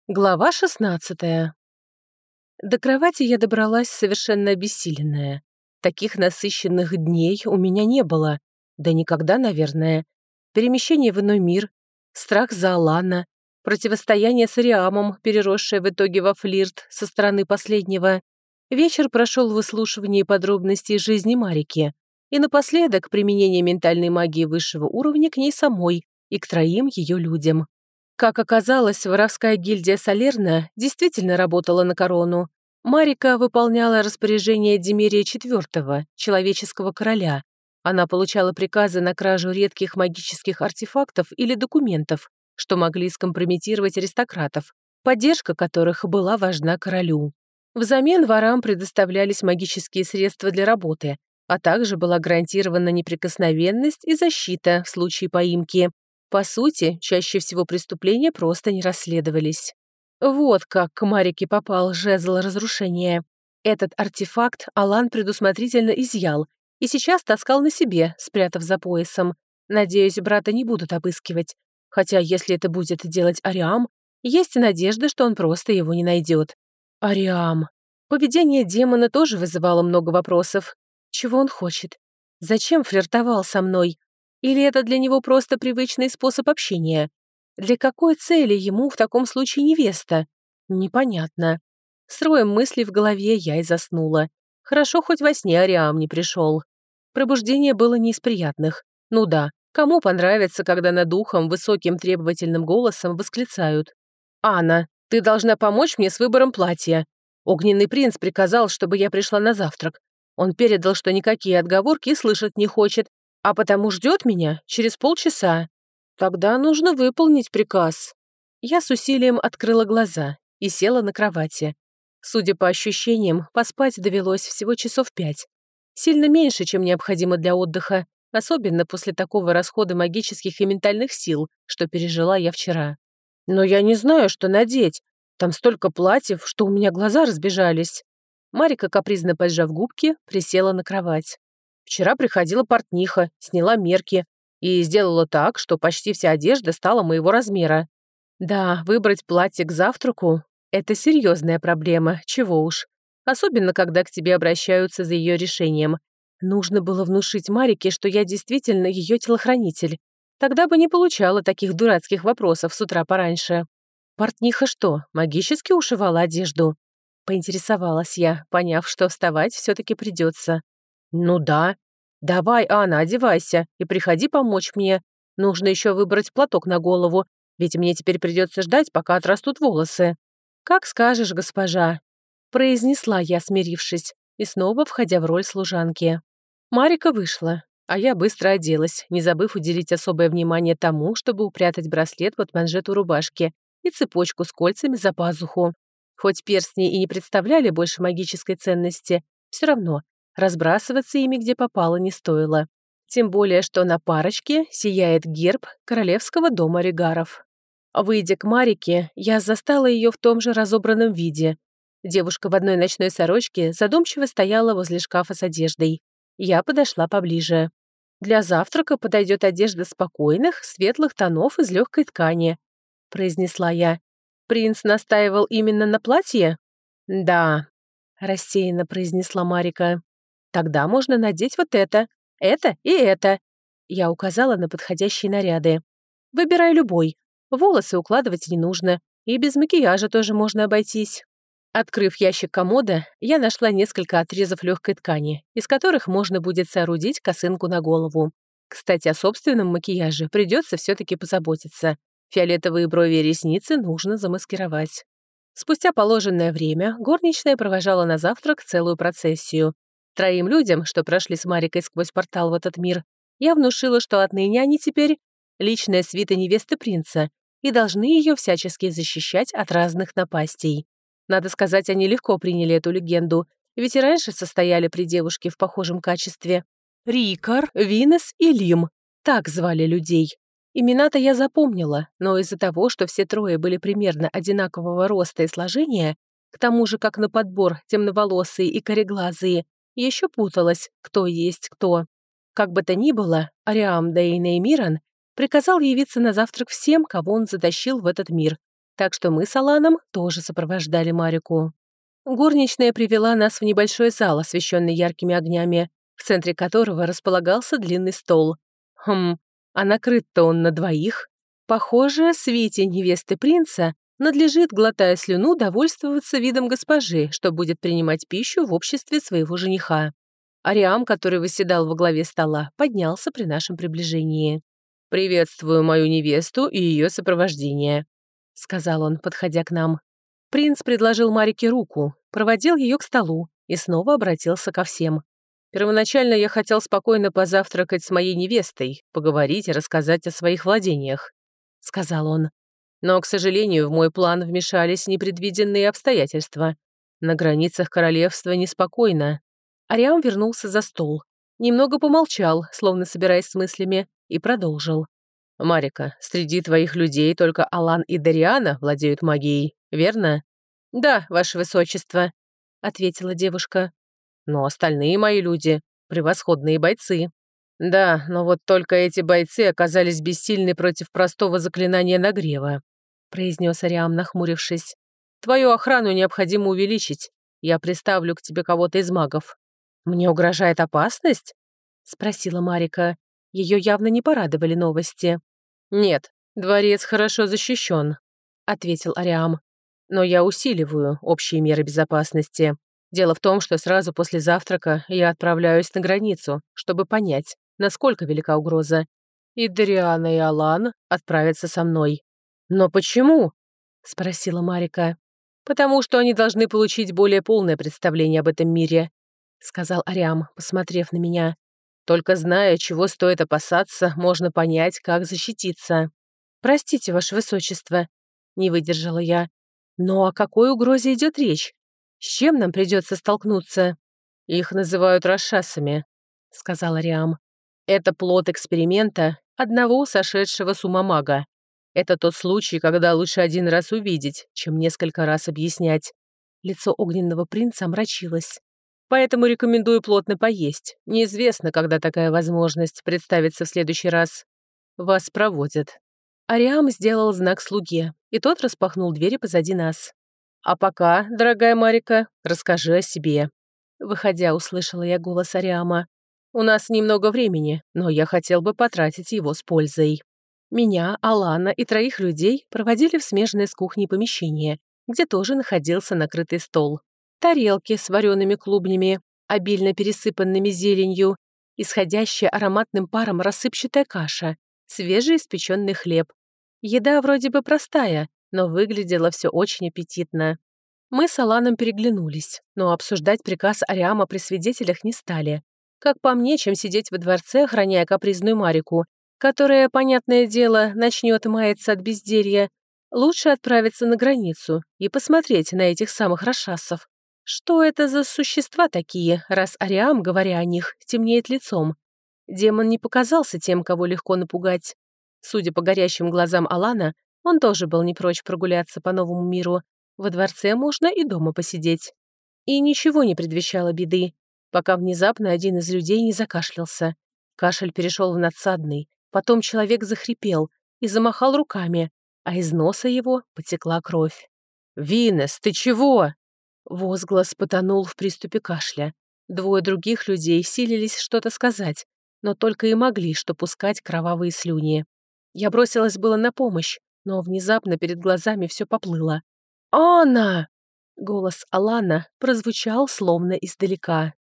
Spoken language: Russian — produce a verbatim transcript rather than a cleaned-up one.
Глава шестнадцатая. До кровати я добралась совершенно обессиленная. Таких насыщенных дней у меня не было. Да никогда, наверное. Перемещение в иной мир, страх за Алана, противостояние с Ариамом, переросшее в итоге во флирт со стороны последнего. Вечер прошел в выслушивании подробностей жизни Марики. И напоследок применение ментальной магии высшего уровня к ней самой и к троим ее людям. Как оказалось, воровская гильдия Салерна действительно работала на корону. Марика выполняла распоряжение Демирия четвёртого, человеческого короля. Она получала приказы на кражу редких магических артефактов или документов, что могли скомпрометировать аристократов, поддержка которых была важна королю. Взамен ворам предоставлялись магические средства для работы, а также была гарантирована неприкосновенность и защита в случае поимки. По сути, чаще всего преступления просто не расследовались. Вот как к Марике попал жезл разрушения. Этот артефакт Алан предусмотрительно изъял и сейчас таскал на себе, спрятав за поясом. Надеюсь, брата не будут обыскивать. Хотя, если это будет делать Ариам, есть надежда, что он просто его не найдет. Ариам. Поведение демона тоже вызывало много вопросов. Чего он хочет? Зачем флиртовал со мной? Или это для него просто привычный способ общения? Для какой цели ему в таком случае невеста? Непонятно. С роем мыслей в голове я и заснула. Хорошо, хоть во сне Ариам не пришел. Пробуждение было не из приятных. Ну да, кому понравится, когда над ухом высоким требовательным голосом восклицают: «Анна, ты должна помочь мне с выбором платья. Огненный принц приказал, чтобы я пришла на завтрак. Он передал, что никакие отговорки слышать не хочет, а потому ждет меня через полчаса. Тогда нужно выполнить приказ». Я с усилием открыла глаза и села на кровати. Судя по ощущениям, поспать довелось всего часов пять. Сильно меньше, чем необходимо для отдыха, особенно после такого расхода магических и ментальных сил, что пережила я вчера. Но я не знаю, что надеть. Там столько платьев, что у меня глаза разбежались. Марика, капризно поджав губки, присела на кровать. Вчера приходила портниха, сняла мерки и сделала так, что почти вся одежда стала моего размера. Да, выбрать платье к завтраку – это серьезная проблема, чего уж. Особенно, когда к тебе обращаются за ее решением. Нужно было внушить Марике, что я действительно ее телохранитель. Тогда бы не получала таких дурацких вопросов с утра пораньше. Портниха что, магически ушивала одежду? Поинтересовалась я, поняв, что вставать все-таки придется. «Ну да. Давай, Анна, одевайся и приходи помочь мне. Нужно еще выбрать платок на голову, ведь мне теперь придется ждать, пока отрастут волосы». «Как скажешь, госпожа», — произнесла я, смирившись, и снова входя в роль служанки. Марика вышла, а я быстро оделась, не забыв уделить особое внимание тому, чтобы упрятать браслет под манжету рубашки и цепочку с кольцами за пазуху. Хоть перстни и не представляли больше магической ценности, все равно разбрасываться ими где попало не стоило. Тем более, что на парочке сияет герб королевского дома Регаров. Выйдя к Марике, я застала ее в том же разобранном виде. Девушка в одной ночной сорочке задумчиво стояла возле шкафа с одеждой. Я подошла поближе. «Для завтрака подойдет одежда спокойных, светлых тонов из легкой ткани», — произнесла я. «Принц настаивал именно на платье?» «Да», — рассеянно произнесла Марика. «Тогда можно надеть вот это, это и это». Я указала на подходящие наряды. «Выбирай любой. Волосы укладывать не нужно, и без макияжа тоже можно обойтись». Открыв ящик комода, я нашла несколько отрезов легкой ткани, из которых можно будет соорудить косынку на голову. Кстати, о собственном макияже придется все-таки позаботиться. Фиолетовые брови и ресницы нужно замаскировать. Спустя положенное время горничная провожала на завтрак целую процессию. Троим людям, что прошли с Марикой сквозь портал в этот мир, я внушила, что отныне они теперь личная свита невесты принца и должны ее всячески защищать от разных напастей. Надо сказать, они легко приняли эту легенду, ведь и раньше состояли при девушке в похожем качестве. Рикар, Винес и Лим — так звали людей. Имена-то я запомнила, но из-за того, что все трое были примерно одинакового роста и сложения, к тому же как на подбор темноволосые и кореглазые, еще путалась, кто есть кто. Как бы то ни было, Ариам Дейн Эймиран приказал явиться на завтрак всем, кого он затащил в этот мир. так что мы с Аланом тоже сопровождали Марику. Горничная привела нас в небольшой зал, освещенный яркими огнями, в центре которого располагался длинный стол. Хм, а накрыт-то он на двоих. Похоже, свите невесты принца надлежит, глотая слюну, довольствоваться видом госпожи, что будет принимать пищу в обществе своего жениха. Ариам, который восседал во главе стола, поднялся при нашем приближении. «Приветствую мою невесту и ее сопровождение», — сказал он, подходя к нам. Принц предложил Марике руку, проводил ее к столу и снова обратился ко всем. «Первоначально я хотел спокойно позавтракать с моей невестой, поговорить и рассказать о своих владениях», — сказал он. «Но, к сожалению, в мой план вмешались непредвиденные обстоятельства. На границах королевства неспокойно». Ариам вернулся за стол, немного помолчал, словно собираясь с мыслями, и продолжил. «Марика, среди твоих людей только Алан и Дариана владеют магией, верно?» «Да, ваше высочество», — ответила девушка. «Но остальные мои люди — превосходные бойцы». «Да, но вот только эти бойцы оказались бессильны против простого заклинания нагрева», — произнес Ариам, нахмурившись. «Твою охрану необходимо увеличить. Я приставлю к тебе кого-то из магов». «Мне угрожает опасность?» — спросила Марика. Ее явно не порадовали новости. «Нет, дворец хорошо защищен», — ответил Ариам. «Но я усиливаю общие меры безопасности. Дело в том, что сразу после завтрака я отправляюсь на границу, чтобы понять, насколько велика угроза. И Дариана и Алан отправятся со мной». «Но почему?» — спросила Марика. «Потому что они должны получить более полное представление об этом мире», — сказал Ариам, посмотрев на меня. «Только зная, чего стоит опасаться, можно понять, как защититься». «Простите, ваше высочество», — не выдержала я. «Но о какой угрозе идет речь? С чем нам придется столкнуться?» «Их называют расшасами», — сказал Ариам. «Это плод эксперимента одного сошедшего с ума мага. Это тот случай, когда лучше один раз увидеть, чем несколько раз объяснять». Лицо огненного принца омрачилось. «Поэтому рекомендую плотно поесть. Неизвестно, когда такая возможность представится в следующий раз. Вас проводят». Ариам сделал знак слуге, и тот распахнул двери позади нас. «А пока, дорогая Марика, расскажи о себе». Выходя, услышала я голос Ариама. «У нас немного времени, но я хотел бы потратить его с пользой». Меня, Алана и троих людей проводили в смежное с кухней помещение, где тоже находился накрытый стол. Тарелки с вареными клубнями, обильно пересыпанными зеленью, исходящая ароматным паром рассыпчатая каша, свежеиспеченный хлеб. Еда вроде бы простая, но выглядело все очень аппетитно. Мы с Аланом переглянулись, но обсуждать приказ Ариама при свидетелях не стали. Как по мне, чем сидеть во дворце, охраняя капризную Марику, которая, понятное дело, начнет маяться от безделья, лучше отправиться на границу и посмотреть на этих самых расшасов. Что это за существа такие, раз Ариам, говоря о них, темнеет лицом? Демон не показался тем, кого легко напугать. Судя по горящим глазам Алана, он тоже был не прочь прогуляться по новому миру. Во дворце можно и дома посидеть. И ничего не предвещало беды, пока внезапно один из людей не закашлялся. Кашель перешел в надсадный, потом человек захрипел и замахал руками, а из носа его потекла кровь. «Винес, ты чего?» Возглас потонул в приступе кашля. Двое других людей силились что-то сказать, но только и могли что пускать кровавые слюни. Я бросилась было на помощь, но внезапно перед глазами все поплыло. «Анна!» Голос Алана прозвучал словно издалека.